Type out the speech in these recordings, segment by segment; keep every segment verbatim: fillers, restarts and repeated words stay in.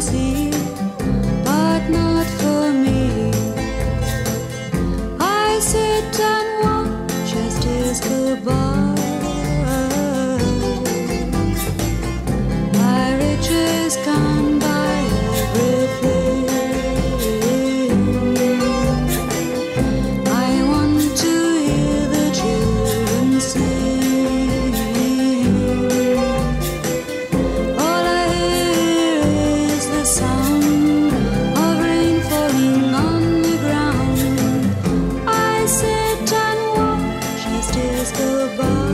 see, but not for me. I sit and watch as days go by. My riches can buy everything. I want to hear the children sing. All I hear is the sound of rain falling on the ground. I sit and watch as days go by.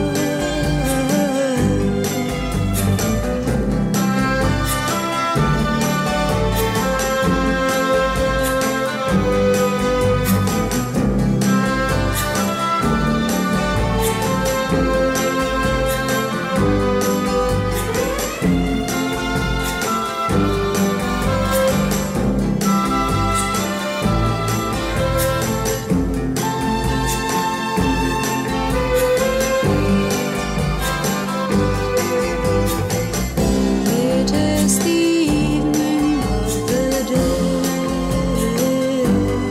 It is the evening of the day.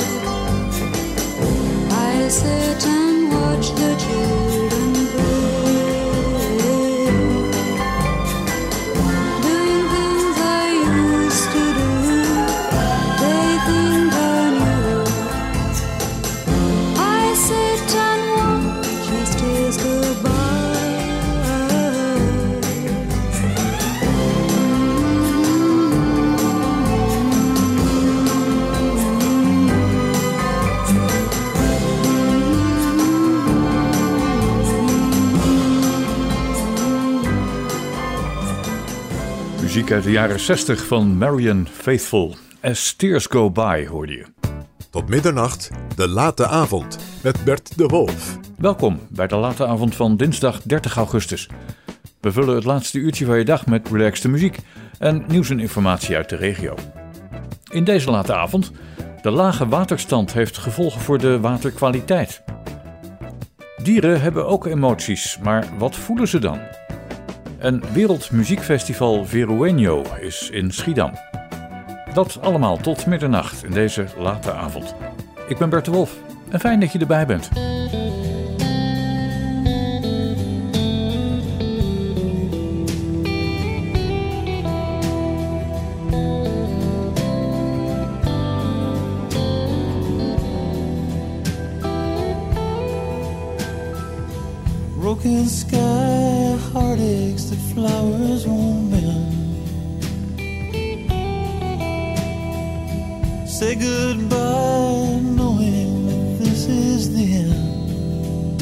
I sit and watch the children play, doing things I used to do. They think I knew. I sit and watch as days go by. Muziek uit de jaren zestig van Marianne Faithfull. As Tears Go By hoorde je. Tot middernacht, de late avond met Bert de Wolf. Welkom bij de late avond van dinsdag dertig augustus. We vullen het laatste uurtje van je dag met relaxte muziek en nieuws en informatie uit de regio. In deze late avond, de lage waterstand heeft gevolgen voor de waterkwaliteit. Dieren hebben ook emoties, maar wat voelen ze dan? Een wereldmuziekfestival Verueno is in Schiedam. Dat allemaal tot middernacht in deze late avond. Ik ben Bert de Wolf en fijn dat je erbij bent. Broken sky, heartaches that flowers won't mend. Say goodbye knowing that this is the end.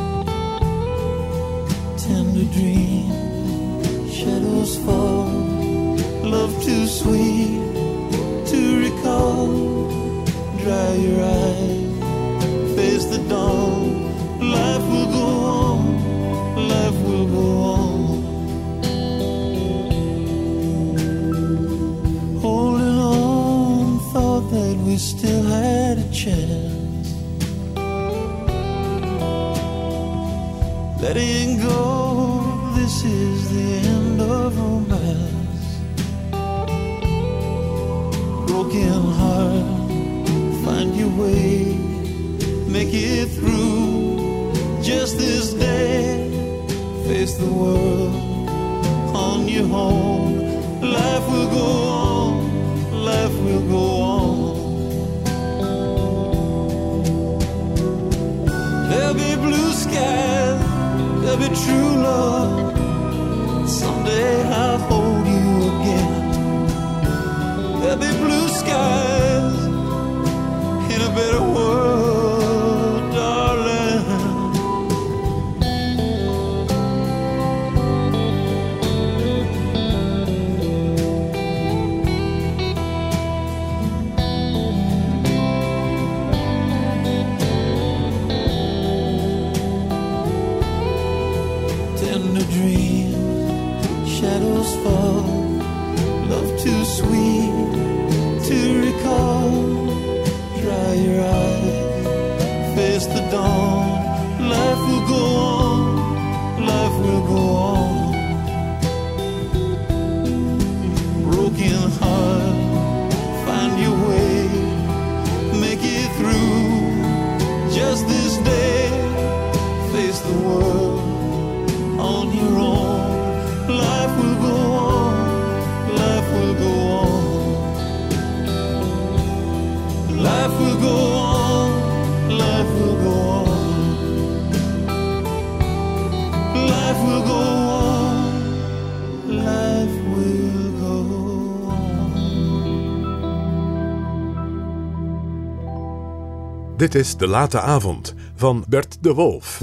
Tender dream, shadows fall, love too sweet to recall. Dry your eyes, face the dawn. Life will go on, life will go on. Holding on, thought that we still had a chance. Letting go, this is the end of romance. Broken heart, find your way, make it through. Just this day, face the world on your own. Life will go on, life will go on. There'll be blue skies, there'll be true love. Someday I'll hold you again. There'll be blue skies in a better world, darling. Shadows fall, love too sweet to recall. Dry your eyes, face the dawn. Life will go on, life will go on. Broken heart, Dit is De Late Avond van Bert de Wolf.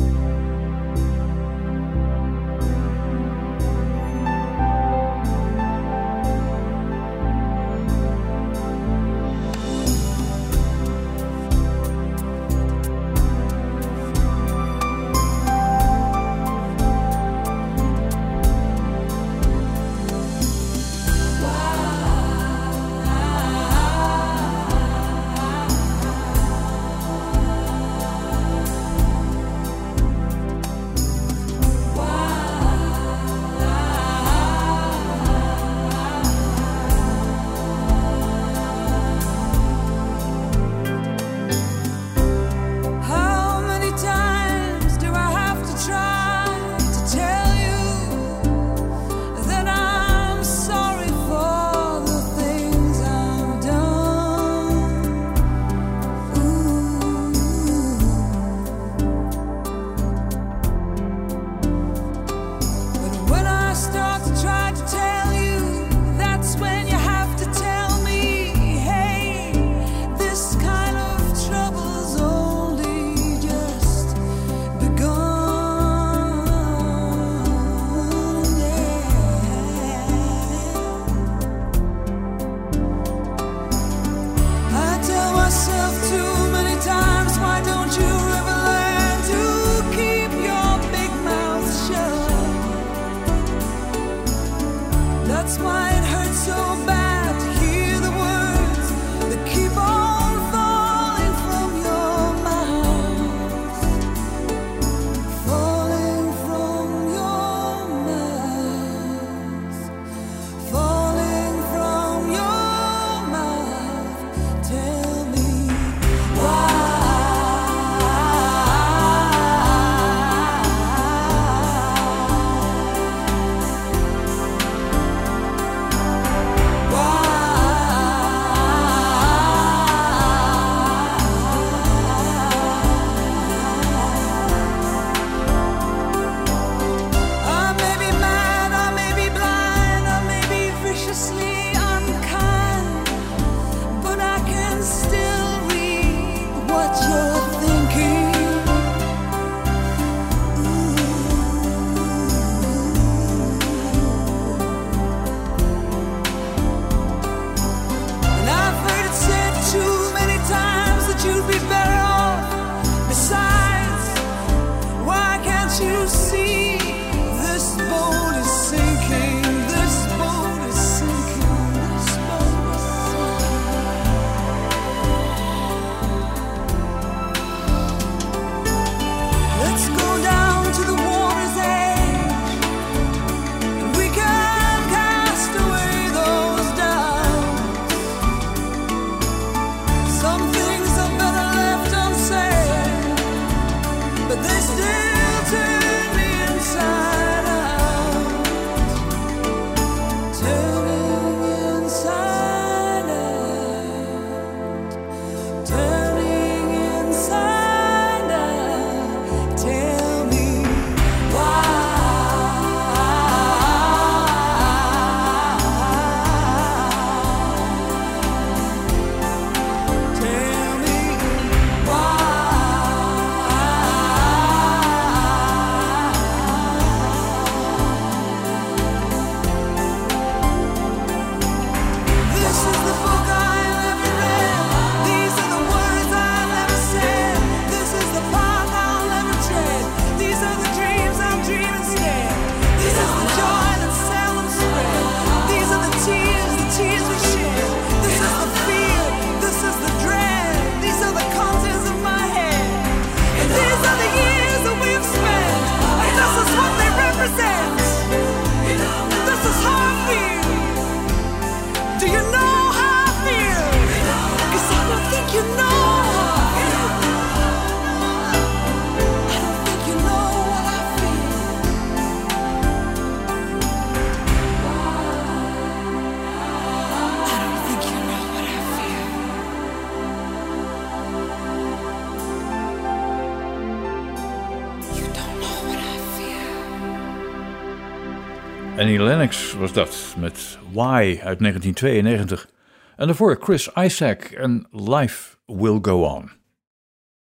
Annie Lennox was dat, met Why uit negentien tweeënnegentig. En daarvoor Chris Isaak en Life Will Go On.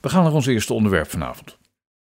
We gaan naar ons eerste onderwerp vanavond.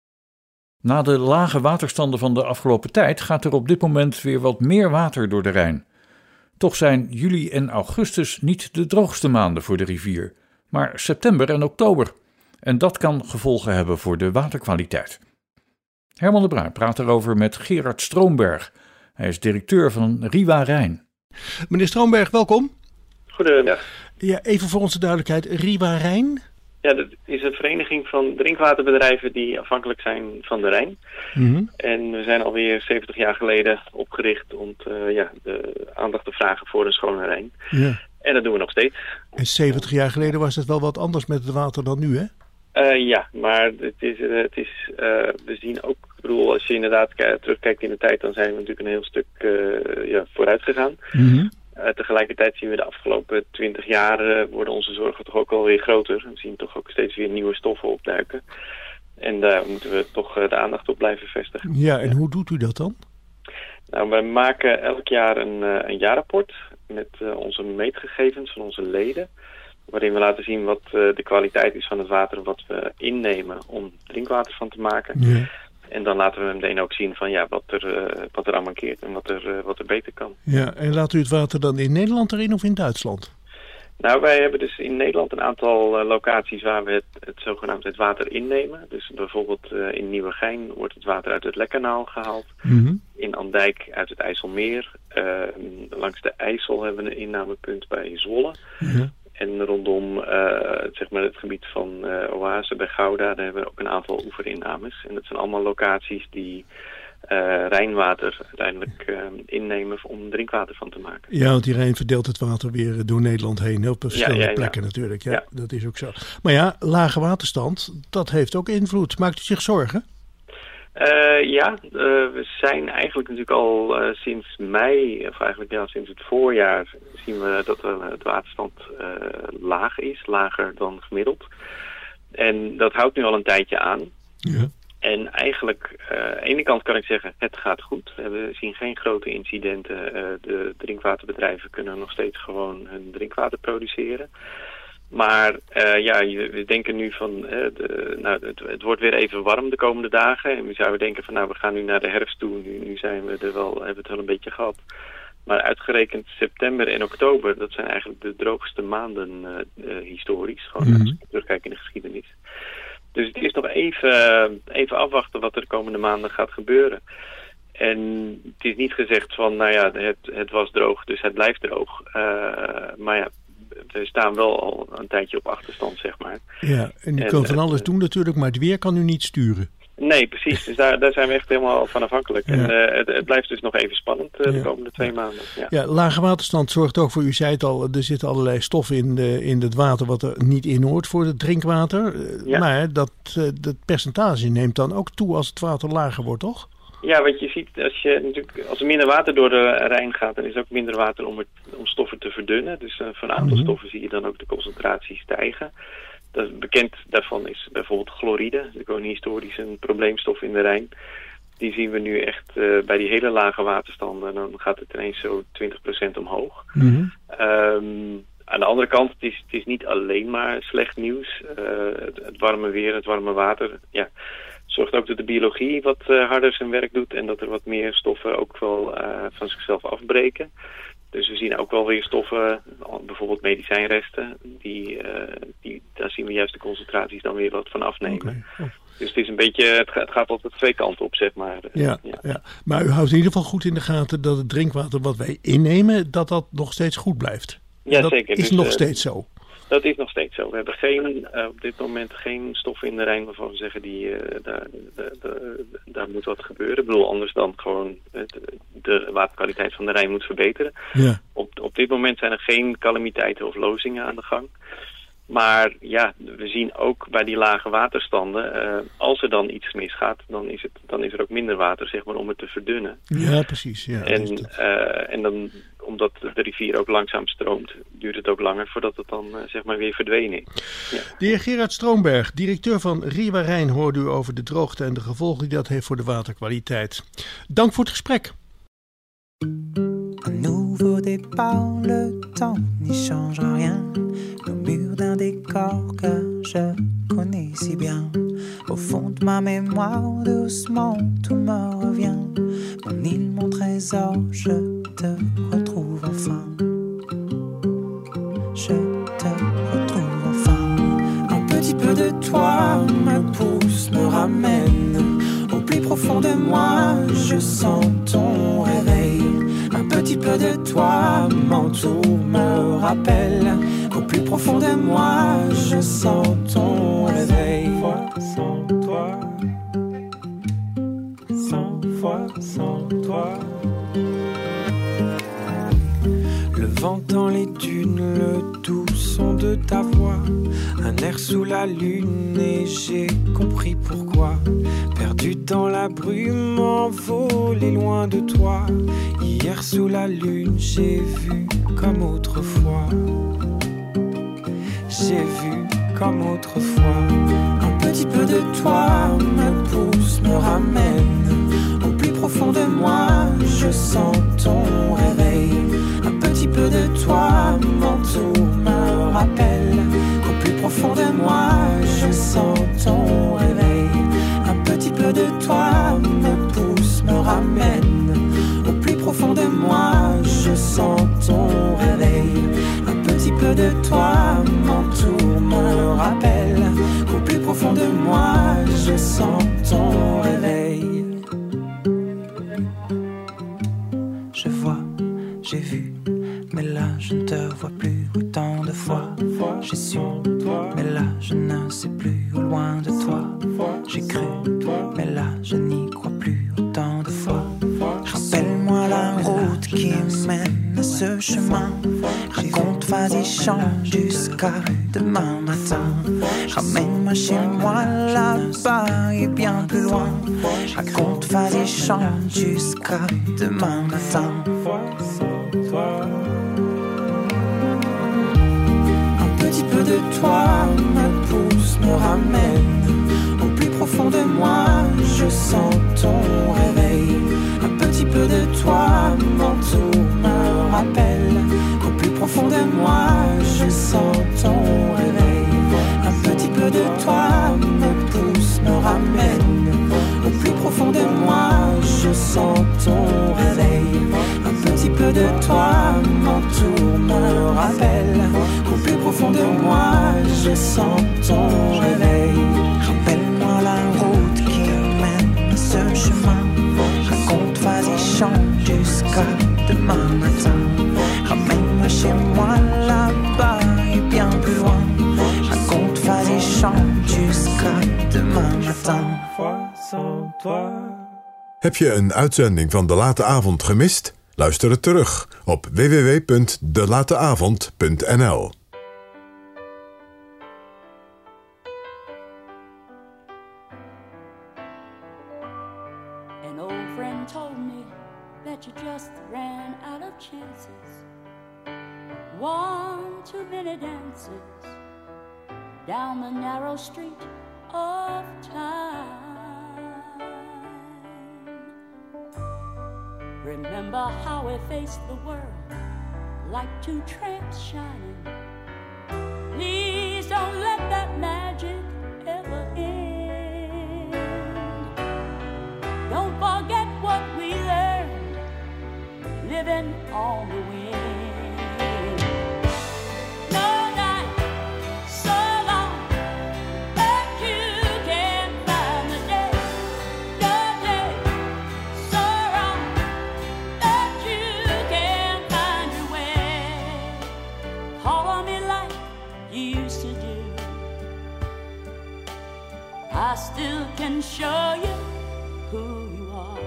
Na de lage waterstanden van de afgelopen tijd gaat er op dit moment weer wat meer water door de Rijn. Toch zijn juli en augustus niet de droogste maanden voor de rivier, maar september en oktober. En dat kan gevolgen hebben voor de waterkwaliteit. Herman de Bruin praat erover met Gerard Stroomberg. Hij is directeur van Riwa Rijn. Meneer Stroomberg, welkom. Goedendag. Ja, even voor onze duidelijkheid, Riwa Rijn? Ja, dat is een vereniging van drinkwaterbedrijven die afhankelijk zijn van de Rijn. Mm-hmm. En we zijn alweer zeventig jaar geleden opgericht om te, ja, de aandacht te vragen voor een schone Rijn. Ja. En dat doen we nog steeds. En zeventig jaar geleden was het wel wat anders met het water dan nu, hè? Uh, ja, maar het is, uh, het is, uh, we zien ook, ik bedoel, als je inderdaad k- terugkijkt in de tijd, dan zijn we natuurlijk een heel stuk uh, ja, vooruit gegaan. Mm-hmm. Uh, tegelijkertijd zien we de afgelopen twintig jaar uh, worden onze zorgen toch ook alweer groter. We zien toch ook steeds weer nieuwe stoffen opduiken. En daar moeten we toch uh, de aandacht op blijven vestigen. Ja, en ja. Hoe doet u dat dan? Nou, wij maken elk jaar een, uh, een jaarrapport met uh, onze meetgegevens van onze leden. Waarin we laten zien wat uh, de kwaliteit is van het water wat we innemen om drinkwater van te maken. Ja. En dan laten we meteen ook zien van ja, wat er, uh, wat er aan mankeert en wat er, uh, wat er beter kan. Ja, en laat u het water dan in Nederland erin of in Duitsland? Nou, wij hebben dus in Nederland een aantal uh, locaties waar we het, het zogenaamd het water innemen. Dus bijvoorbeeld uh, in Nieuwegein wordt het water uit het Lekkanaal gehaald. Mm-hmm. In Andijk uit het IJsselmeer. Uh, langs de IJssel hebben we een innamepunt bij Zwolle. Mm-hmm. En rondom uh, zeg maar het gebied van uh, Oase bij Gouda, daar hebben we ook een aantal oeverinnames. En dat zijn allemaal locaties die uh, Rijnwater uiteindelijk uh, innemen om drinkwater van te maken. Ja, want die Rijn verdeelt het water weer door Nederland heen. Op verschillende ja, ja, ja. plekken natuurlijk. Ja, ja, dat is ook zo. Maar ja, lage waterstand, dat heeft ook invloed. Maakt u zich zorgen? Uh, ja, uh, we zijn eigenlijk natuurlijk al uh, sinds mei, of eigenlijk ja, sinds het voorjaar, zien we dat uh, het waterstand uh, laag is, lager dan gemiddeld. En dat houdt nu al een tijdje aan. Ja. En eigenlijk, uh, aan de ene kant kan ik zeggen, het gaat goed. We zien geen grote incidenten. Uh, de drinkwaterbedrijven kunnen nog steeds gewoon hun drinkwater produceren. Maar uh, ja, we denken nu van, uh, de, nou, het, het wordt weer even warm de komende dagen. En we zouden denken van, nou, we gaan nu naar de herfst toe. Nu, nu zijn we er wel, hebben we het wel een beetje gehad. Maar uitgerekend september en oktober, dat zijn eigenlijk de droogste maanden uh, uh, historisch. Gewoon mm-hmm. als ik terugkijk in de geschiedenis. Dus het is nog even, even afwachten wat er de komende maanden gaat gebeuren. En het is niet gezegd van, nou ja, het, het was droog, dus het blijft droog. Uh, maar ja, we staan wel al een tijdje op achterstand, zeg maar. Ja, en u en, kan van alles uh, doen natuurlijk, maar het weer kan u niet sturen. Nee, precies. Dus daar, daar zijn we echt helemaal van afhankelijk. Ja. En uh, het, het blijft dus nog even spannend uh, de ja. komende twee maanden. Ja. ja, lage waterstand zorgt ook voor, u zei het al, er zitten allerlei stoffen in, de, in het water wat er niet in hoort voor het drinkwater. Ja. Maar dat, dat percentage neemt dan ook toe als het water lager wordt, toch? Ja, wat je ziet, als, je natuurlijk, als er minder water door de Rijn gaat, dan is er ook minder water om, het, om stoffen te verdunnen. Dus uh, van een aantal mm-hmm. stoffen zie je dan ook de concentratie stijgen. Dat is bekend daarvan is bijvoorbeeld chloride, dat is gewoon historisch een probleemstof in de Rijn. Die zien we nu echt uh, bij die hele lage waterstanden en dan gaat het ineens zo twintig procent omhoog. Mm-hmm. Um, aan de andere kant, het is, het is niet alleen maar slecht nieuws. Uh, het, het warme weer, het warme water, ja, zorgt ook dat de biologie wat uh, harder zijn werk doet en dat er wat meer stoffen ook wel uh, van zichzelf afbreken. Dus we zien ook wel weer stoffen, bijvoorbeeld medicijnresten, die, uh, die, daar zien we juist de concentraties dan weer wat van afnemen. Okay. Oh. Dus het is een beetje, het gaat, het gaat altijd twee kanten op, zeg maar. Ja, ja. ja, maar u houdt in ieder geval goed in de gaten dat het drinkwater wat wij innemen, dat dat nog steeds goed blijft. Ja, dat zeker. is dus, nog uh, steeds zo. Dat is nog steeds zo. We hebben geen, uh, op dit moment geen stoffen in de Rijn waarvan we zeggen, die, uh, daar, de, de, daar moet wat gebeuren. Ik bedoel, anders dan gewoon de, de waterkwaliteit van de Rijn moet verbeteren. Ja. Op, op dit moment zijn er geen calamiteiten of lozingen aan de gang. Maar ja, we zien ook bij die lage waterstanden, uh, als er dan iets misgaat, dan is, het, dan is er ook minder water, zeg maar, om het te verdunnen. Ja, precies. Ja, en, uh, en dan, omdat de rivier ook langzaam stroomt, duurt het ook langer voordat het dan, uh, zeg maar, weer verdwenen is. Ja. De heer Gerard Stroomberg, directeur van Riwa Rijn, hoorde u over de droogte en de gevolgen die dat heeft voor de waterkwaliteit. Dank voor het gesprek. Un nouveau départ, le temps n'y change rien. Nos murs d'un décor que je connais si bien. Au fond de ma mémoire, doucement, tout me revient. Mon île, mon trésor, je te retrouve enfin. Je te retrouve enfin. Un petit peu de toi me pousse, me ramène au plus profond de moi, je sens ton réveil. Un petit peu de toi m'entoure, me rappelle qu'au plus profond de moi, je sens ton réveil. Sans toi, cent fois sans toi. Le vent dans les dunes, le doux son de ta voix, un air sous la lune et j'ai compris pourquoi. Perdu dans la brume, envolé loin de toi. Hier sous la lune, j'ai vu comme autrefois. J'ai vu comme autrefois. Un petit peu de toi me pousse, me ramène au plus profond de moi, je sens ton réveil. Un petit peu de toi m'entoure, me rappelle qu'au plus profond de moi, je sens ton réveil. Un petit peu de toi me pousse, me ramène au plus profond de moi, je sens ton réveil. Un petit peu de toi m'entoure, me rappelle qu'au plus profond de moi, je sens ton réveil. Je vois, j'ai vu, mais là je ne te vois plus autant de fois. J'ai su, mais là je ne sais plus au loin de toi. J'ai cru, mais là je n'y crois plus autant de fois. Rappelle-moi la route qui mène à ce chemin. Raconte, vas-y, chante jusqu'à demain matin. Ramène-moi chez moi là-bas et bien plus loin. Raconte, vas-y, chante jusqu'à demain matin. Un petit peu de toi me pousse, me ramène au plus profond de moi, je sens ton réveil. Un petit peu de toi m'entoure, me rappelle qu'au plus profond de moi, je sens ton réveil. Un petit peu de toi me pousse, me ramène au plus profond de moi, je sens ton réveil. Un petit peu de toi m'entoure, me rappelle qu'au plus profond de moi, je sens ton réveil. Rappelle-moi la route qui mène à ce chemin. Raconte, vas-y, chante jusqu'à demain matin. Ramène-moi chez moi là-bas et bien plus loin. Raconte, vas-y, chante jusqu'à demain matin. Heb je een uitzending van De Late Avond gemist? Luister het terug op w w w punt de late avond punt n l. An old friend told me that you just ran out of chances. One too many dances down the narrow street of time. Remember how we faced the world like two tramps shining. Please don't let that magic ever end. Don't forget what we learned living on the wind. No night so long that you can find the day. No day so wrong that you can find your way. Call on me like you used to do. I still can show you who you are.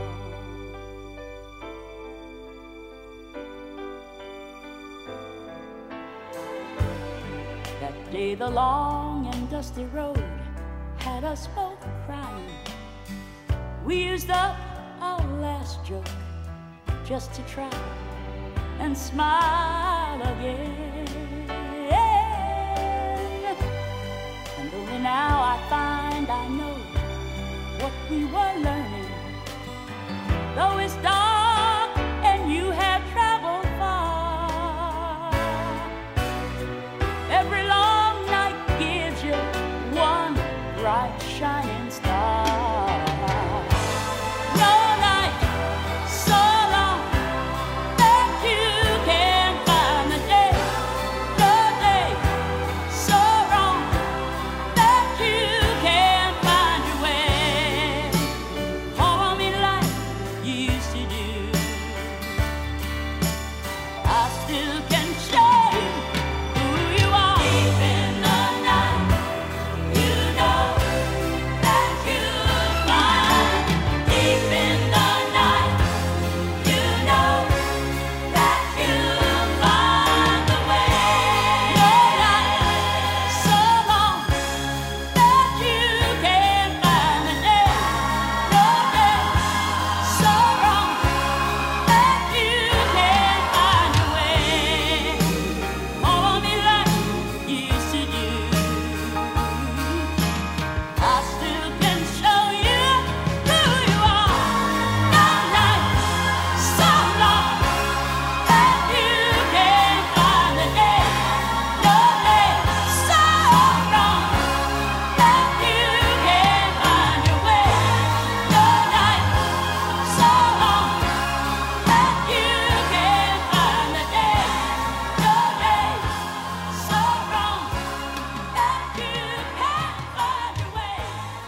That day the long and dusty road had us both crying. We used up our last joke just to try and smile again. And only now I find I know what we were learning. Though it's dark and you have traveled far, every long night gives you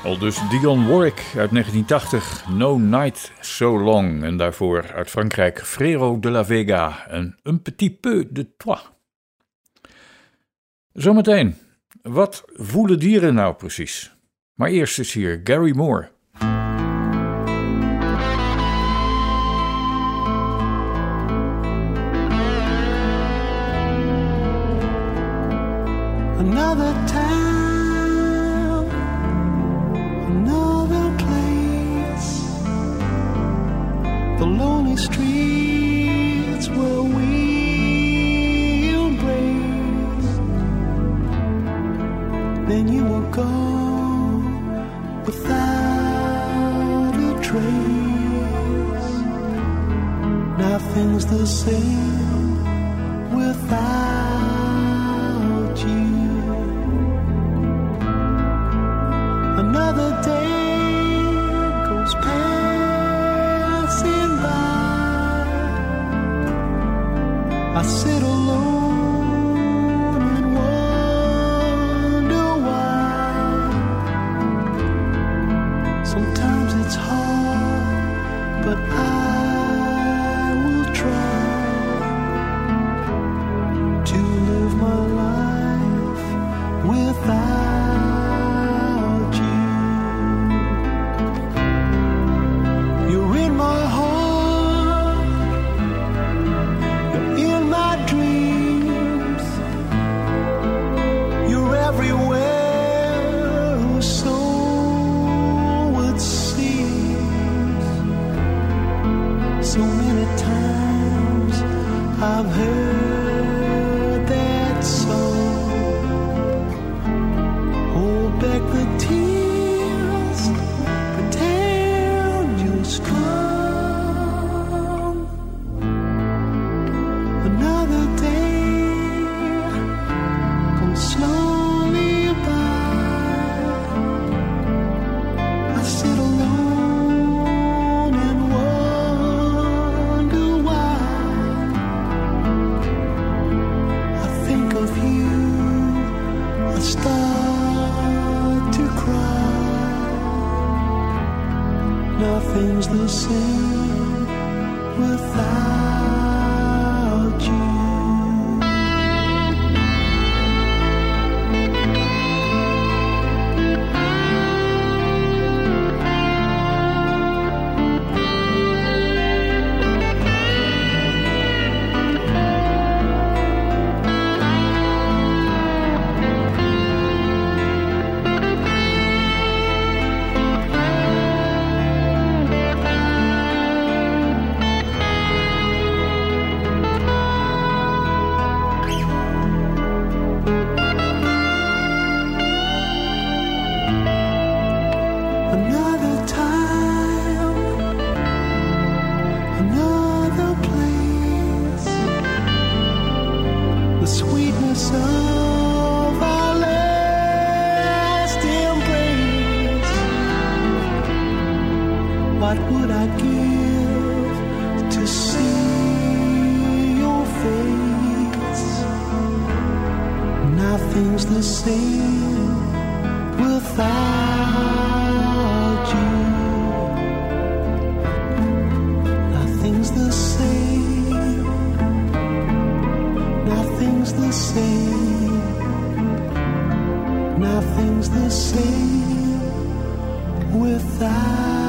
Dus Dionne Warwick uit negentien tachtig, No Night So Long. En daarvoor uit Frankrijk Frérot de la Vega en Un Petit Peu de Toi. Zometeen, wat voelen dieren nou precies? Maar eerst is hier Gary Moore. Another town, another place, the lonely streets where we embrace. Then you will go without a trace. Nothing's the same without you. Another day goes passing by. I sit alone and wonder why. Sometimes it's hard, but I will try to live my life without. I've heard that song. Hold back the tears, pretend you're strong. Another day comes slowly by. I sit alone and wonder why. Think of you, I start to cry. Nothing's the same without you. What would I give to see your face? Nothing's the same without you. Nothing's the same. Nothing's the same. Nothing's the same without.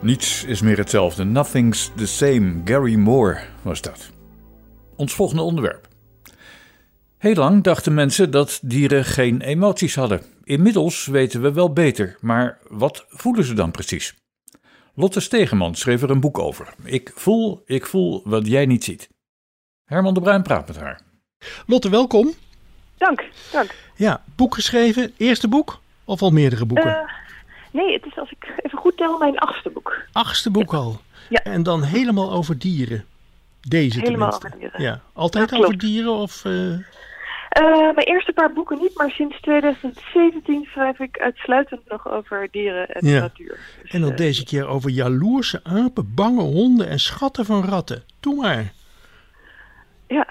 Niets is meer hetzelfde. Nothing's the same. Gary Moore was dat. Ons volgende onderwerp. Heel lang dachten mensen dat dieren geen emoties hadden. Inmiddels weten we wel beter, maar wat voelen ze dan precies? Lotte Stegeman schreef er een boek over. Ik voel, ik voel wat jij niet ziet. Herman de Bruin praat met haar. Lotte, welkom. Dank, dank. Ja, boek geschreven. Eerste boek of al meerdere boeken? Uh, nee, het is als ik even goed tel mijn achtste boek. Achtste boek ja. al? Ja. En dan helemaal over dieren? Deze helemaal tenminste. over dieren. Ja. Altijd ja, over dieren of... Uh... Uh, mijn eerste paar boeken niet, maar sinds twintig zeventien schrijf ik uitsluitend nog over dieren en ja. natuur. Dus, en dan uh, deze keer over jaloerse apen, bange honden en schatten van ratten. Doe maar. Ja,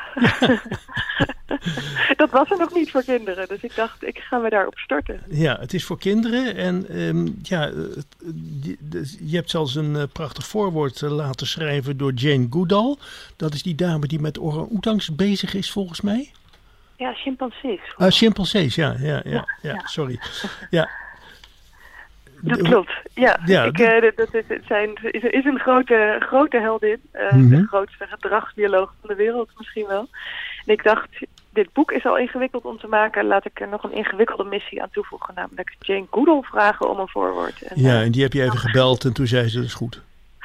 dat was er nog niet voor kinderen, dus ik dacht, ik ga me daarop storten. Ja, het is voor kinderen en um, ja, je hebt zelfs een uh, prachtig voorwoord uh, laten schrijven door Jane Goodall. Dat is die dame die met orang-oetangs bezig is volgens mij. Ja, chimpansees. Ah, uh, chimpansees, ja, ja, ja, ja, ja, ja, sorry. Ja. Dat klopt, ja. ja ik, uh, dat, dat is, zijn, is, is een grote, grote heldin. Uh, mm-hmm. De grootste gedragsbioloog van de wereld misschien wel. En ik dacht, dit boek is al ingewikkeld om te maken. Laat ik er nog een ingewikkelde missie aan toevoegen. Namelijk Jane Goodall vragen om een voorwoord. En, ja, uh, en die heb je even gebeld en toen zei ze, dat is goed.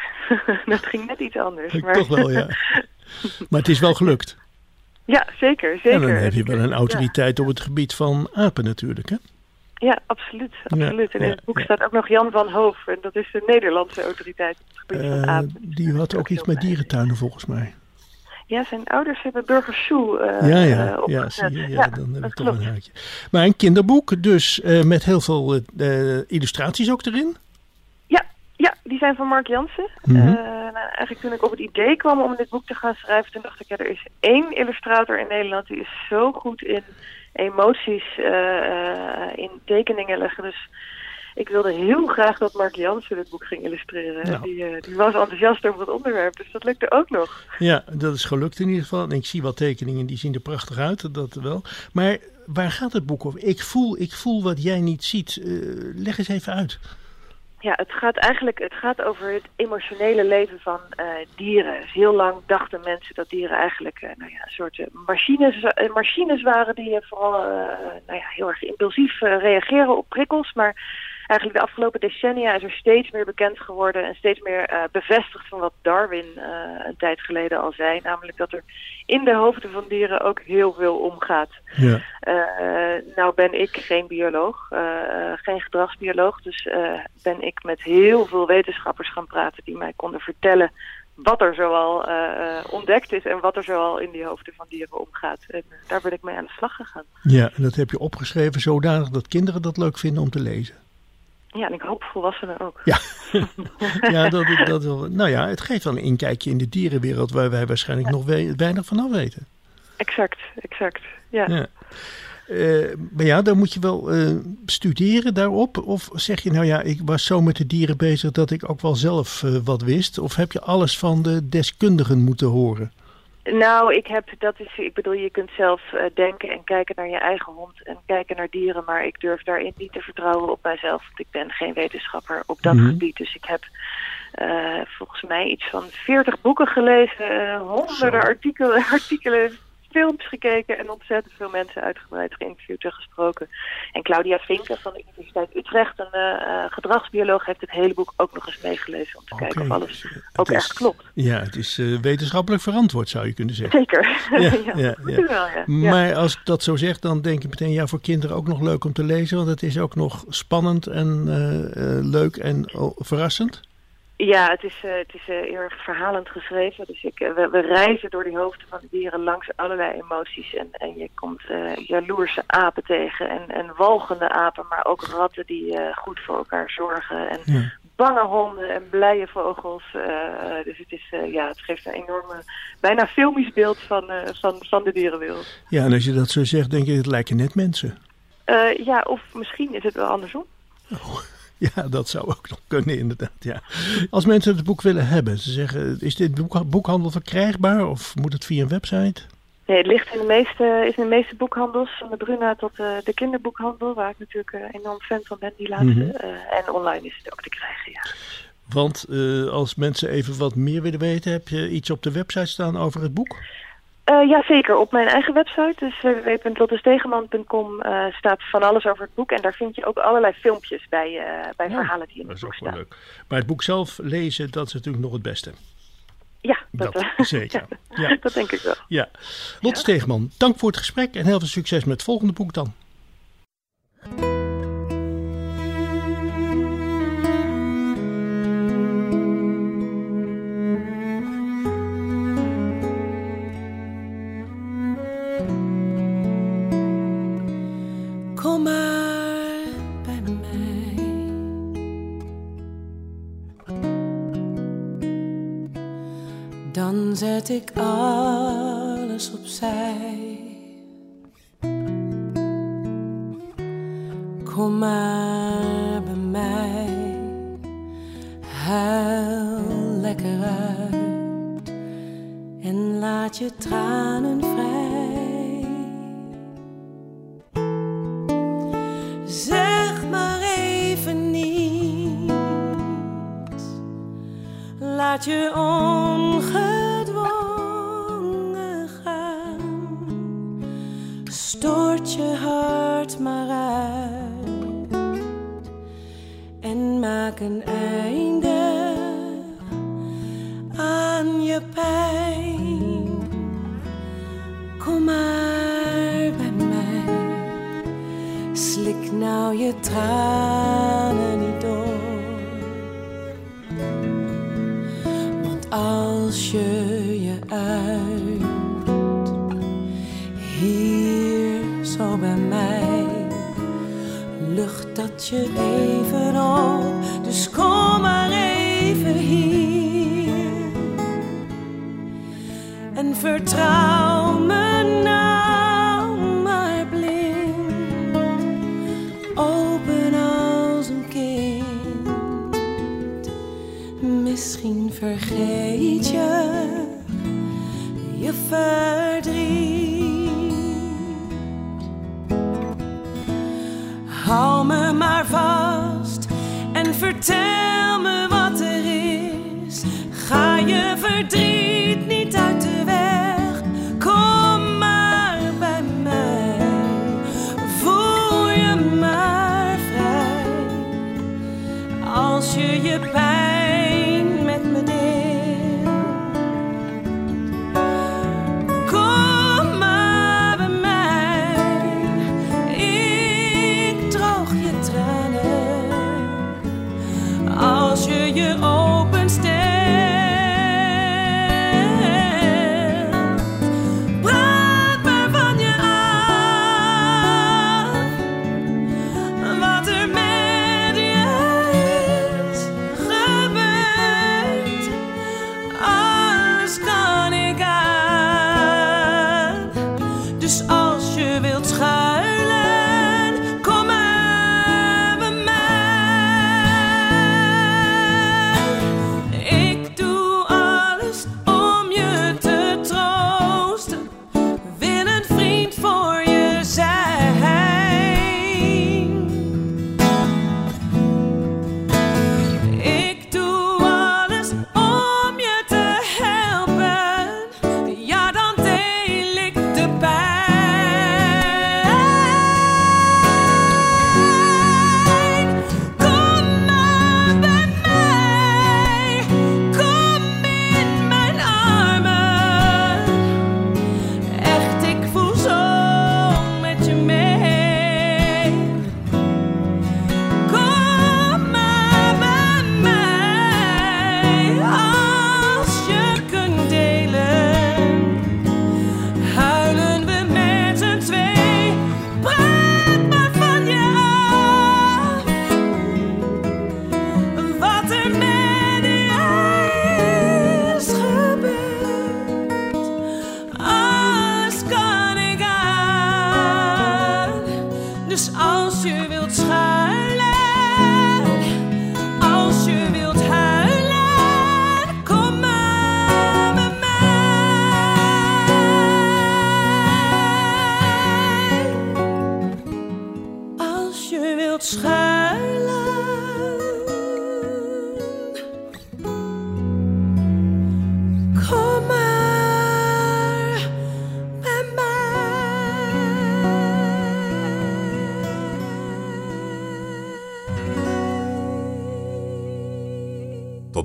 Dat ging net iets anders. Maar... Maar... Toch wel, ja. Maar het is wel gelukt. Ja, zeker, zeker. En dan heb je wel een autoriteit ja. op het gebied van apen natuurlijk, hè? Ja, absoluut. absoluut. Ja, en in ja, het boek ja. staat ook nog Jan van Hoof. En dat is de Nederlandse autoriteit op het gebied uh, van apen. Die had ook iets met dierentuinen volgens mij. Ja, zijn ouders hebben Burger Soe uh, ja, ja, uh, ja, zie je, ja, ja, dan heb ik toch klopt. een haakje. Maar een kinderboek, dus uh, met heel veel uh, illustraties ook erin? Ja, ja, die zijn van Mark Jansen. Mm-hmm. Uh, nou, eigenlijk toen ik op het idee kwam om dit boek te gaan schrijven, toen dacht ik, ja, er is één illustrator in Nederland die is zo goed in emoties, uh, uh, in tekeningen leggen. Dus ik wilde heel graag dat Mark Jansen dit boek ging illustreren. Nou. Die, uh, die was enthousiast over het onderwerp, dus dat lukte ook nog. Ja, dat is gelukt in ieder geval. En ik zie wat tekeningen, die zien er prachtig uit, dat wel. Maar waar gaat het boek over? Ik voel, ik voel wat jij niet ziet. Uh, leg eens even uit. Ja, het gaat eigenlijk het gaat over het emotionele leven van uh, dieren. Dus heel lang dachten mensen dat dieren eigenlijk uh, nou ja, een soort uh, machines, uh, machines waren die uh, vooral uh, nou ja, heel erg impulsief uh, reageren op prikkels. Maar eigenlijk de afgelopen decennia is er steeds meer bekend geworden en steeds meer uh, bevestigd van wat Darwin uh, een tijd geleden al zei. Namelijk dat er in de hoofden van dieren ook heel veel omgaat. Ja. Uh, nou ben ik geen bioloog, uh, uh, geen gedragsbioloog, dus uh, ben ik met heel veel wetenschappers gaan praten die mij konden vertellen wat er zoal uh, ontdekt is en wat er zoal in die hoofden van dieren omgaat. En uh, daar ben ik mee aan de slag gegaan. Ja, en dat heb je opgeschreven zodanig dat kinderen dat leuk vinden om te lezen. Ja, en ik hoop volwassenen ook. Ja, ja dat, dat wel. Nou ja, het geeft wel een inkijkje in de dierenwereld waar wij waarschijnlijk ja. nog we- weinig van af weten. Exact, exact. Ja. ja. Uh, maar ja, dan moet je wel uh, studeren daarop. Of zeg je, nou ja, ik was zo met de dieren bezig dat ik ook wel zelf uh, wat wist. Of heb je alles van de deskundigen moeten horen? Nou, ik heb, dat is, ik bedoel, je kunt zelf uh, denken en kijken naar je eigen hond en kijken naar dieren, maar ik durf daarin niet te vertrouwen op mijzelf, want ik ben geen wetenschapper op dat mm-hmm. gebied. Dus ik heb uh, volgens mij iets van veertig boeken gelezen, uh, honderden artikelen, artikelen, films gekeken en ontzettend veel mensen uitgebreid geïnterviewd en gesproken. En Claudia Vinken van de Universiteit Utrecht, een uh, gedragsbioloog, heeft het hele boek ook nog eens meegelezen om te okay, kijken of alles dus, ook is, echt klopt. Ja, het is uh, wetenschappelijk verantwoord, zou je kunnen zeggen. Zeker. Ja, ja, ja, ja. Wel, ja. Maar als ik dat zo zeg, dan denk ik meteen, ja, voor kinderen ook nog leuk om te lezen, want het is ook nog spannend en uh, uh, leuk en uh, verrassend. Ja, het is, uh, het is uh, heel erg verhalend geschreven. Dus ik, uh, we, we reizen door die hoofden van de dieren langs allerlei emoties. En, en je komt uh, jaloerse apen tegen en, en walgende apen, maar ook ratten die uh, goed voor elkaar zorgen. En ja. bange honden en blije vogels. Uh, dus het, is, uh, ja, het geeft een enorme, bijna filmisch beeld van, uh, van, van de dierenwereld. Ja, en als je dat zo zegt, denk je, het lijken net mensen. Uh, ja, of misschien is het wel andersom. Oh. Ja, dat zou ook nog kunnen, inderdaad. Ja. Als mensen het boek willen hebben, ze zeggen, is dit boek, boekhandel verkrijgbaar of moet het via een website? Nee, het ligt in de meeste, is in de meeste boekhandels, van de Bruna tot uh, de kinderboekhandel, waar ik natuurlijk uh, enorm fan van ben, die laatste. Mm-hmm. Uh, en online is het ook te krijgen, ja. Want uh, als mensen even wat meer willen weten, heb je iets op de website staan over het boek? Uh, ja, zeker. Op mijn eigen website, dus w w w punt lotte stegeman punt com, uh, staat van alles over het boek. En daar vind je ook allerlei filmpjes bij, uh, bij ja, verhalen die in het boek staan. Dat is ook wel leuk. Maar het boek zelf lezen, dat is natuurlijk nog het beste. Ja, dat, dat uh, zeker. ja, ja. dat denk ik wel. Ja. Lotte ja. Stegeman, dank voor het gesprek en heel veel succes met het volgende boek dan. Kom maar bij mij. Dan zet ik alles opzij. Kom maar bij mij. Huil lekker uit. En laat je tranen vrij. Zeg maar even niet. Laat je ongedwongen gaan. Stoort je hart maar uit. En maak een einde aan je pijn. Kom maar bij mij. Slik nou je tranen niet door. Want als je je uit hier zo bij mij, lucht dat je even op. Dus kom maar even hier en vertrouw me nou maar blind. Open als een kind. Misschien vergeet je je verdriet. Hou me maar vast en vertel me wat er is. Ga je verdriet niet uit de weg. Kom maar bij mij. Voel je maar vrij. Als je je pijn met me deelt. Kom maar bij mij. Ik droog je tranen.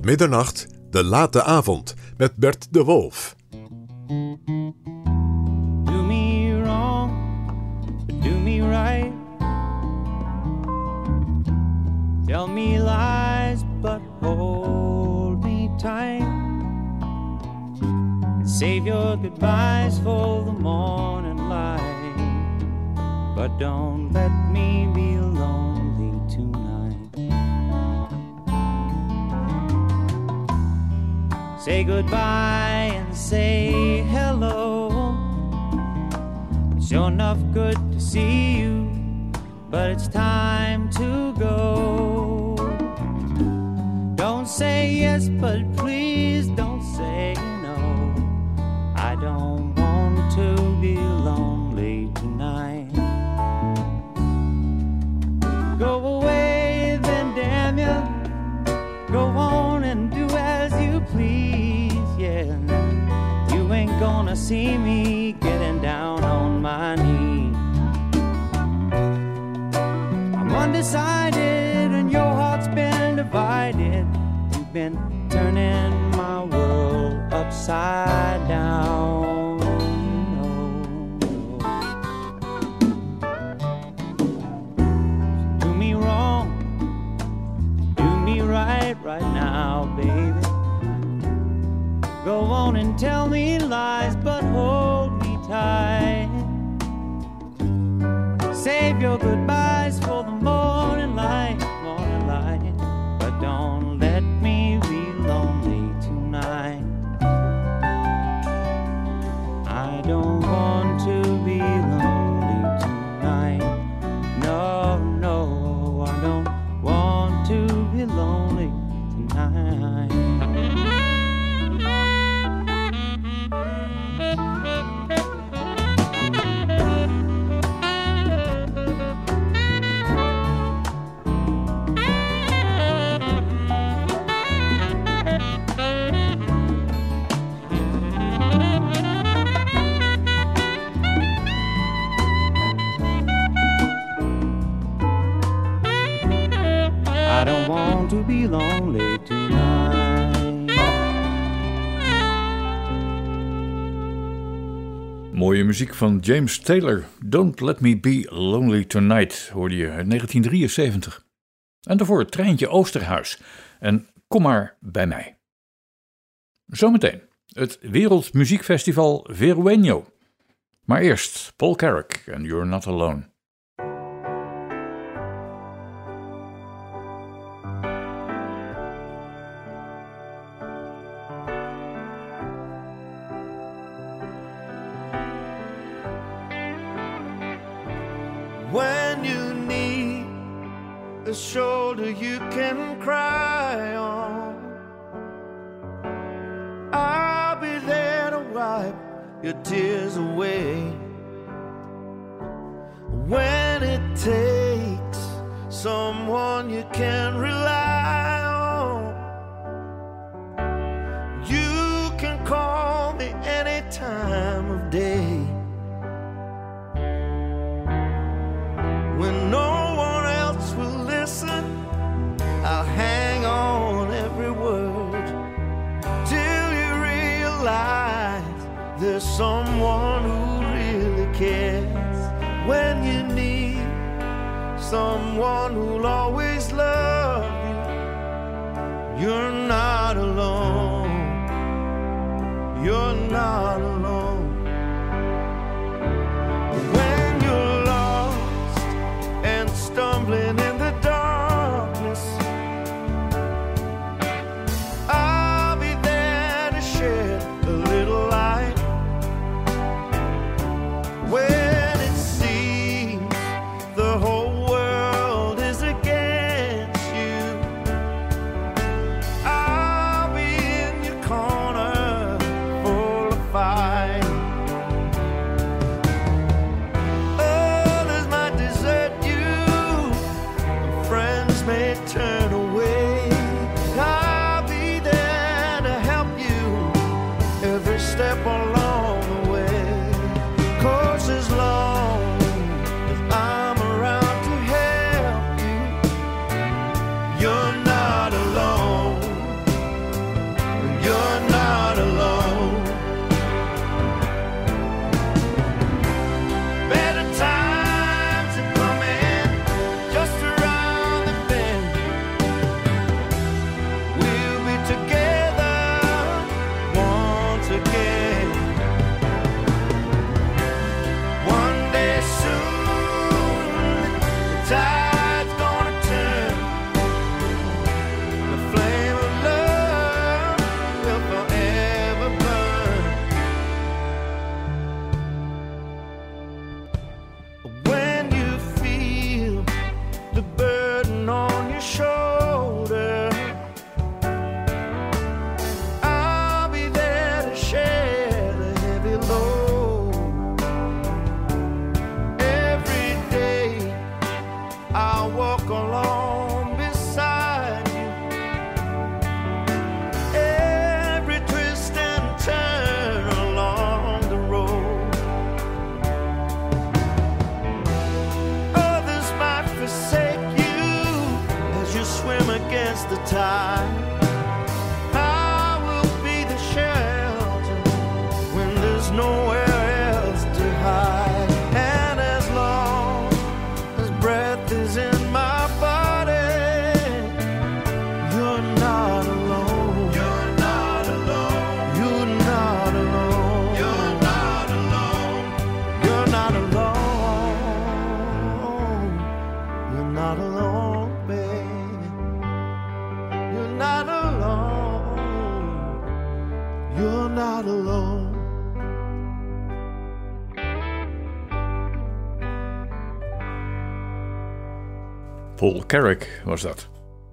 middernacht, De Late Avond met Bert de Wolf. Do me wrong, but do me right. Tell me lies, but hold me tight. And save your goodbyes for the morning light. But don't let me be lonely tonight. Say goodbye and say hello. It's sure enough good to see you, but it's time to go. Don't say yes, but please don't say no. I don't want to be lonely tonight. Go away then, damn you. Go on and do as you please, yeah. You ain't gonna see me getting down on my knees. I'm undecided and your heart's been divided. You've been turning my world upside down. No, no. Do me wrong, do me right, right now, baby. Go on and tell me lies, but hold me tight. Save your goodbyes for the morning light, morning light. But don't let me be lonely tonight. I don't want to be lonely tonight. No, no, I don't want to be lonely tonight. I don't want to be lonely tonight. Mooie muziek van James Taylor. Don't Let Me Be Lonely Tonight hoorde je uit negentien drieënzeventig. En daarvoor het Treintje Oosterhuis. En Kom maar bij mij. Zometeen het Wereldmuziekfestival Verueno. Maar eerst Paul Carrack en You're Not Alone. When you need a shoulder you can cry on, I'll be there to wipe your tears away. When it takes someone you can rely on, you can call me any time of day. When no one else will listen, I'll hang on every word till you realize there's someone who really cares. When you need someone who'll always love you, you're not alone. You're not alone. Stumbling in the darkness, I'll be there to shed a little light. When it seems the whole world is against you, you're not alone. Paul Carrack was dat.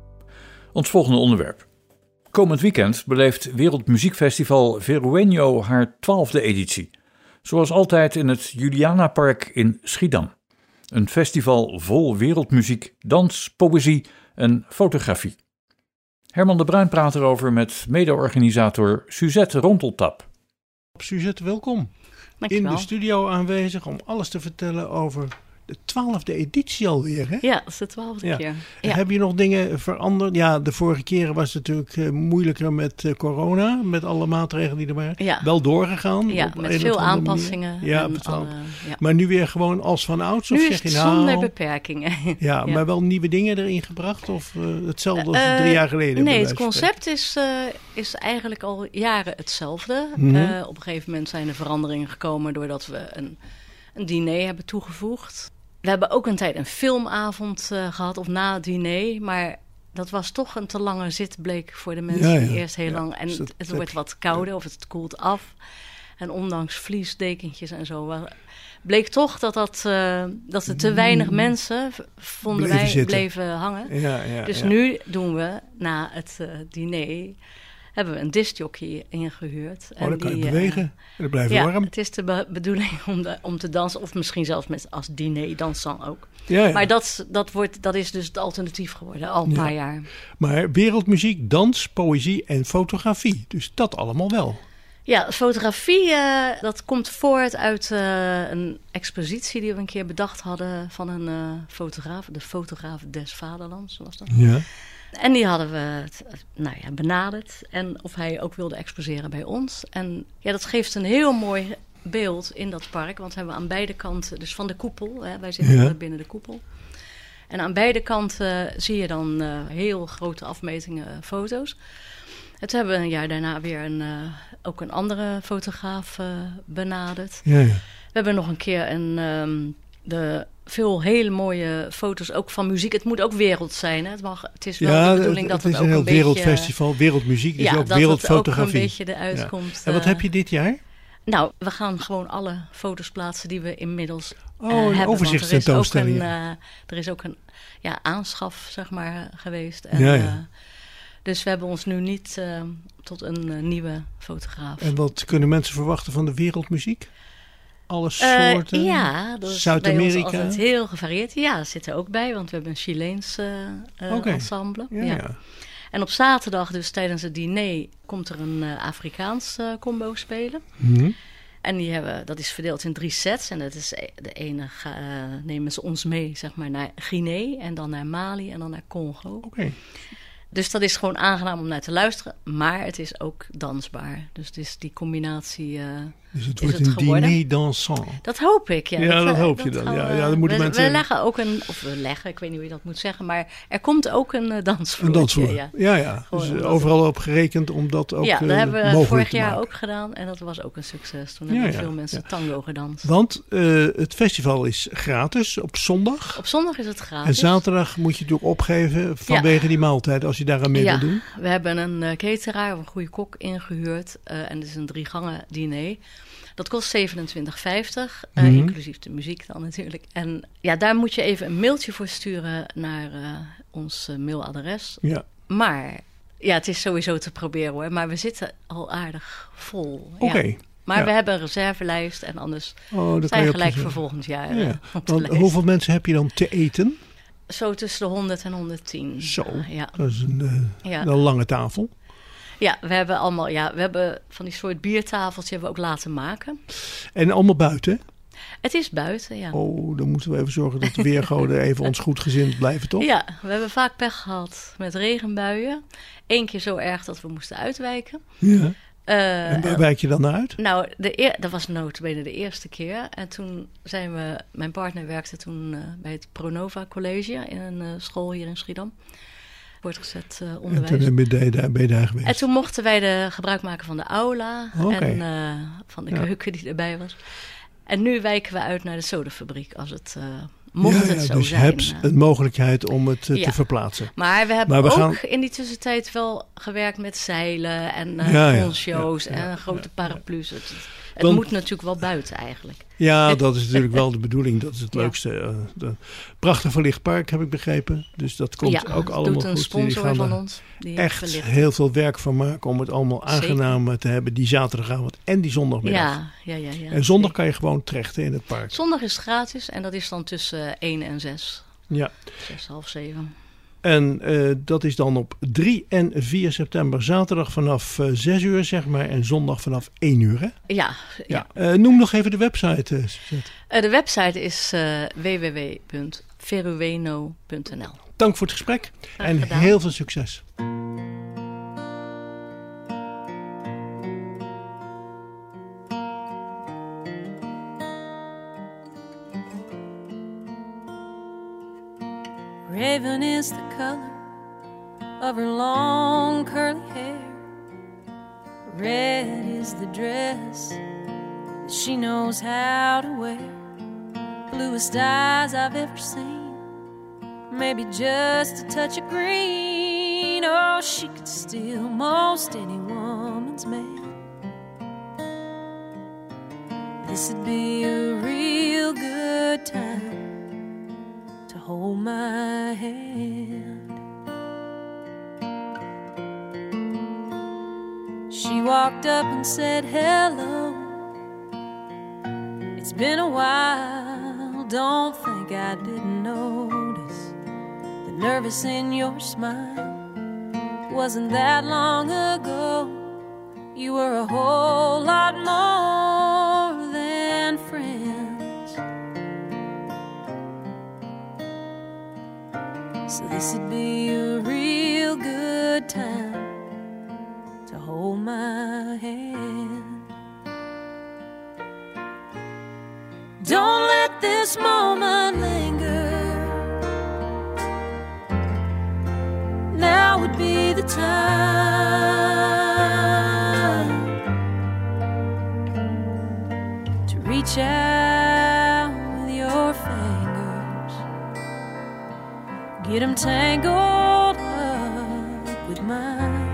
Ons volgende onderwerp. Komend weekend beleeft Wereldmuziekfestival Veruenyo haar twaalfde editie. Zoals altijd in het Julianapark in Schiedam. Een festival vol wereldmuziek, dans, poëzie en fotografie. Herman de Bruin praat erover met mede-organisator Suzette Ronteltap. Suzette, welkom. Dankjewel. In de studio aanwezig om alles te vertellen over de twaalfde editie alweer, hè? Ja, dat is de twaalfde Ja. keer. Ja. Heb je nog dingen veranderd? Ja, de vorige keren was het natuurlijk uh, moeilijker met uh, corona, met alle maatregelen die er waren. Ja. Wel doorgegaan. Ja, op een met of veel andere aanpassingen. manier. Ja, en met alle, alle- ja. Maar nu weer gewoon als van ouds? Of Nu zeg is het je nou... zonder beperkingen. Ja, Ja. maar wel nieuwe dingen erin gebracht? Of uh, hetzelfde als Eh, drie jaar geleden? bij Nee, wijze het van spreken? concept is, uh, is eigenlijk al jaren hetzelfde. Mhm. Uh, op een gegeven moment zijn er veranderingen gekomen doordat we een, een diner hebben toegevoegd. We hebben ook een tijd een filmavond uh, gehad, of na het diner. Maar dat was toch een te lange zit, bleek voor de mensen Ja, ja. die eerst heel Ja, lang. En dus dat het, het heb wordt je- wat kouder of het koelt af. En ondanks vliesdekentjes en zo, wa- bleek toch dat, dat, uh, dat er te weinig mensen, v- vonden Bleven wij, zitten. bleven hangen. Ja, ja, Dus ja. nu doen we, na het uh, diner, hebben we een discjockey ingehuurd. Oh, dan kan je die, uh, bewegen. En dan blijf je ja, warm. het is de be- bedoeling om, de, om te dansen. Of misschien zelfs met, als diner dansant ook. Ja, ja. Maar dat, dat, wordt, dat is dus het alternatief geworden, al een Ja. paar jaar. Maar wereldmuziek, dans, poëzie en fotografie. Dus dat allemaal wel. Ja, fotografie, uh, dat komt voort uit uh, een expositie die we een keer bedacht hadden van een uh, fotograaf. De fotograaf des Vaderlands was dat. Ja. En die hadden we nou ja, benaderd. En of hij ook wilde exposeren bij ons. En ja, dat geeft een heel mooi beeld in dat park. Want we hebben aan beide kanten, dus van de koepel. Hè, wij zitten Ja. binnen de koepel. En aan beide kanten zie je dan uh, heel grote afmetingen uh, foto's. En toen hebben we een jaar daarna weer een, uh, ook een andere fotograaf uh, benaderd. Ja, ja. We hebben nog een keer een, um, de, veel hele mooie foto's ook van muziek. Het moet ook wereld zijn. Hè? Het, mag, het is wel Ja, de bedoeling het, dat het het is ook een een heel beetje... wereldfestival, wereldmuziek, dus ja, ook dat het wereldfotografie. ook een beetje eruit Ja. komt. En wat uh, heb je dit jaar? Nou, we gaan gewoon alle foto's plaatsen die we inmiddels Oh, uh, een hebben. overzichtstentoonstelling, Want er is ook ja. een, uh, er is ook een ja, aanschaf, zeg maar, geweest. En, Ja, ja. uh, dus we hebben ons nu niet uh, tot een uh, nieuwe fotograaf. En wat kunnen mensen verwachten van de wereldmuziek? Alle Uh, soorten? ja, dat is Zuid-Amerika? bij ons altijd heel gevarieerd. Ja, dat zit er ook bij, want we hebben een Chileens uh, uh, Oké. ensemble. Ja, Ja. ja. En op zaterdag, dus tijdens het diner, komt er een uh, Afrikaans uh, combo spelen. Mhm. En die hebben, dat is verdeeld in drie sets. En dat is de ene uh, nemen ze ons mee, zeg maar, naar Guinea. En dan naar Mali en dan naar Congo. Oké. Dus dat is gewoon aangenaam om naar te luisteren. Maar het is ook dansbaar. Dus het is die combinatie uh, Dus het is wordt het een geworden. diner dansant. Dat hoop ik, ja. Ja, dat uh, hoop je dan. gaan Ja, we- ja, dan moeten we, mensen- we leggen ook een... Of we leggen, ik weet niet hoe je dat moet zeggen. Maar er komt ook een uh, dansvloer. Een dansvloer. Ja, Ja, ja. Gewoon Dus omdat uh, overal op gerekend om dat ook ja, uh, dat hebben we mogelijk vorig te jaar maken. ook gedaan. En dat was ook een succes. Toen Ja, hebben ja, veel mensen ja. tango gedanst. Want uh, het festival is gratis op zondag. Op zondag is het gratis. En zaterdag moet je het ook opgeven vanwege die maaltijd als je daar aan mee Ja, wil doen. we hebben een uh, cateraar of een goede kok ingehuurd. Uh, en het is een drie gangen diner. Dat kost zevenentwintig vijftig, uh, Mhm. inclusief de muziek dan natuurlijk. En ja, daar moet je even een mailtje voor sturen naar uh, ons uh, mailadres. Ja. Maar ja, het is sowieso te proberen hoor. Maar we zitten al aardig vol. Oké. Ja. Maar Ja. we hebben een reservelijst en anders Oh, dat kan zijn je gelijk op- voor volgend jaar. Ja, uh, ja. op de Want lijst. hoeveel mensen heb je dan te eten? Zo tussen de honderd en honderdtien. Zo, Ja. dat is een, uh, Ja. een lange tafel. Ja, we hebben allemaal, ja, we hebben van die soort biertafeltjes hebben we ook laten maken. En allemaal buiten. Het is buiten, ja. Oh, dan moeten we even zorgen dat de weergoden even ons goedgezind blijven, toch? Ja, we hebben vaak pech gehad met regenbuien. Eén keer zo erg dat we moesten uitwijken. Ja. Uh, En waar wijk je dan naar uit? Nou, de eer, dat was notabene de eerste keer. En toen zijn we... Mijn partner werkte toen uh, bij het Pronova College in een uh, school hier in Schiedam. Voortgezet uh, En onderwijs. toen ben je, daar, ben je daar geweest. En toen mochten wij de gebruik maken van de aula Oké. en uh, van de Ja. keuken die erbij was. En nu wijken we uit naar de sodafabriek als het uh, Mocht ja, het zo dus zijn. heb een mogelijkheid om het uh, ja. te verplaatsen. Maar we hebben maar we ook gaan... in die tussentijd wel gewerkt met zeilen en uh, ja, ja, poncho's ja, ja, en grote ja, paraplu's. Het, het Want, moet natuurlijk wel buiten eigenlijk. Ja, dat is natuurlijk wel de bedoeling. Dat is het ja. leukste. Uh, de, prachtig verlicht park heb ik begrepen. Dus dat komt ja, ook allemaal doet een goed. sponsor die gaan van er ons. Die echt verlicht. heel veel werk van maken om het allemaal aangenaam Zeker. te hebben. Die zaterdagavond en die zondagmiddag. Ja, ja, ja, ja, en zondag kan je gewoon terecht in het park. Zondag is het gratis en dat is dan tussen één en zes. Ja. Zes, half zeven. En uh, dat is dan op drie en vier september. Zaterdag vanaf uh, zes uur, zeg maar. En zondag vanaf één uur, hè? Ja. ja. ja. Uh, noem nog even de website, uh, Suzette. Uh, de website is uh, w w w punt verueno punt n l. Dank voor het gesprek. Graag en gedaan. Heel veel succes. Raven is the color of her long curly hair. Red is the dress that she knows how to wear. Bluest eyes I've ever seen, maybe just a touch of green. Oh, she could steal most any woman's man. This'd be a real good time to hold my hand. She walked up and said hello. It's been a while, don't think I didn't notice the nervous in your smile. Wasn't that long ago, you were a whole lot more than friends. So this'd be a real good time to hold my hand. Don't let this moment linger. Now would be the time to reach out with your fingers, get them tangled up with mine.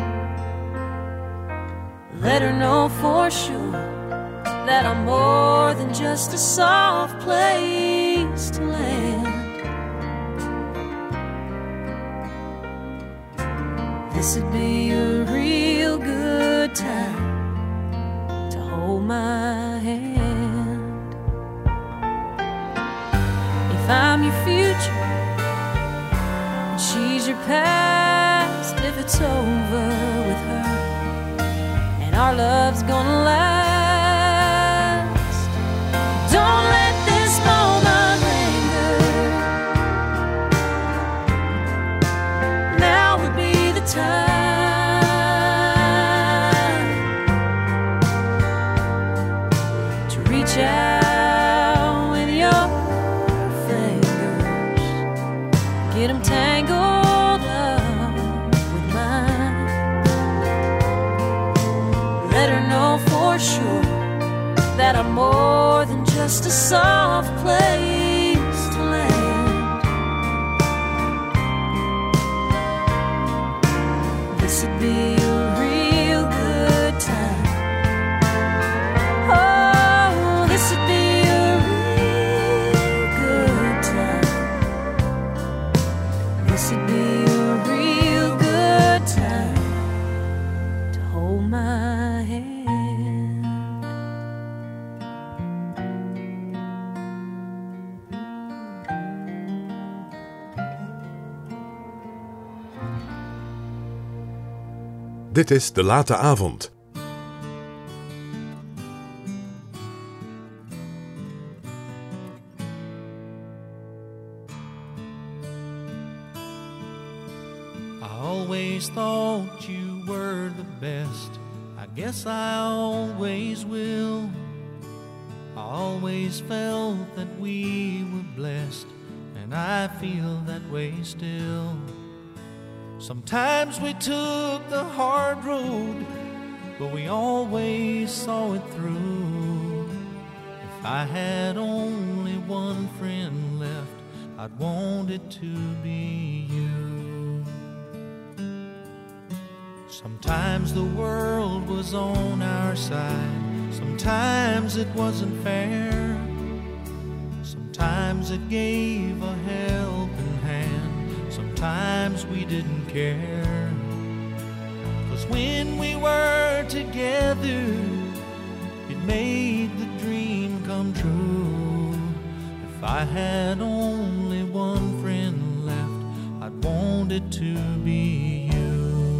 Let her know for sure that I'm more than just a soft place to land. This'd be a real good time to hold my hand. If I'm your future and she's your past, if it's over with her and our love's gonna last, don't let this moment linger. Now would be the time to reach out with your fingers, get them tangled up with mine. Let her know for sure that I'm more than just a soft place to land. This'd be a real good time. Oh, this'd be a real good time. This'd be a real good time to hold my hand. Dit is De Late Avond. I always thought you were the best. I guess I always will. I always felt that we were blessed, and I feel that way still. Sometimes we took the hard road, but we always saw it through. If I had only one friend left, I'd want it to be you. Sometimes the world was on our side, sometimes it wasn't fair, sometimes it gave a helping hand, sometimes we didn't care. 'Cause when we were together, it made the dream come true. If I had only one friend left, I'd want it to be you.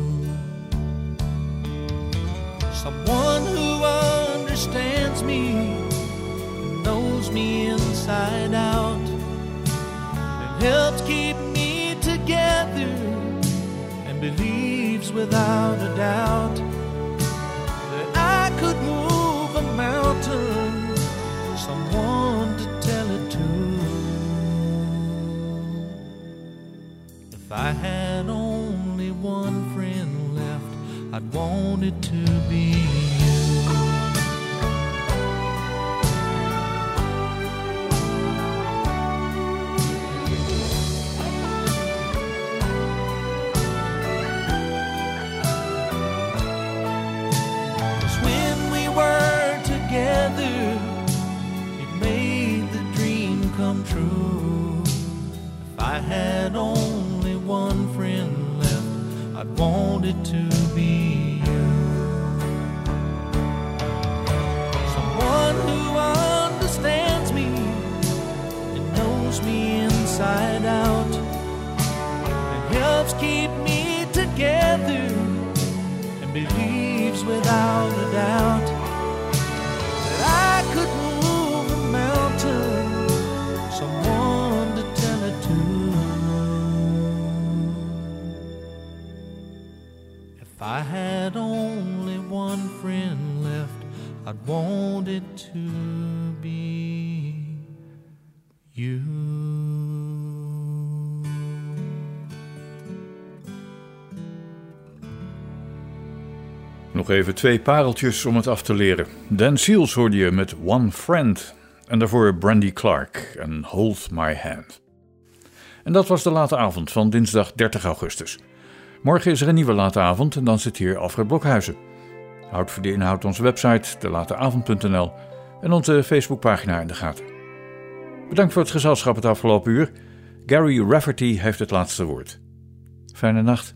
Someone who understands me, knows me inside out, and helps keep me together, and believes without a doubt that I could move a mountain, someone to tell it to. If I had only one friend left, I'd want it to be you. True. If I had only one friend left, I'd want it to be you. Someone who understands me and knows me inside out, and helps keep me together, and believes without a doubt that I could move a mountain, someone to tell it to. If I had only one friend left, I'd want it to be you. Nog even twee pareltjes om het af te leren. Dan Seals hoorde je met One Friend. En daarvoor Brandy Clark en Hold My Hand. En dat was de late avond van dinsdag dertig augustus. Morgen is er een nieuwe late avond en dan zit hier Alfred Blokhuizen. Houd voor de inhoud onze website de late avond punt n l en onze Facebookpagina in de gaten. Bedankt voor het gezelschap het afgelopen uur. Gary Rafferty heeft het laatste woord. Fijne nacht.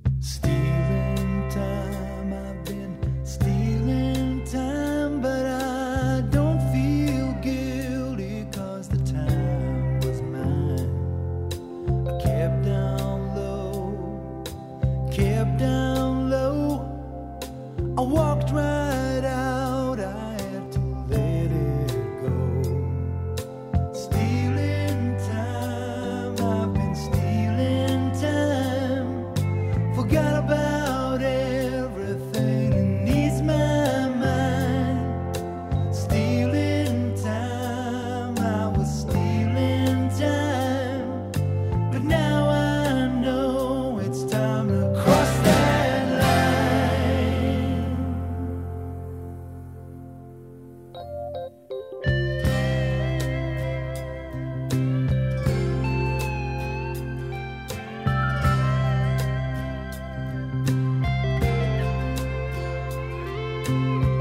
I walked right out, I had to let it go. Stealing time, I've been stealing time. Forgot about everything and eased my mind. Stealing time, I was stealing time. But now I know it's time to cross that. Thank you.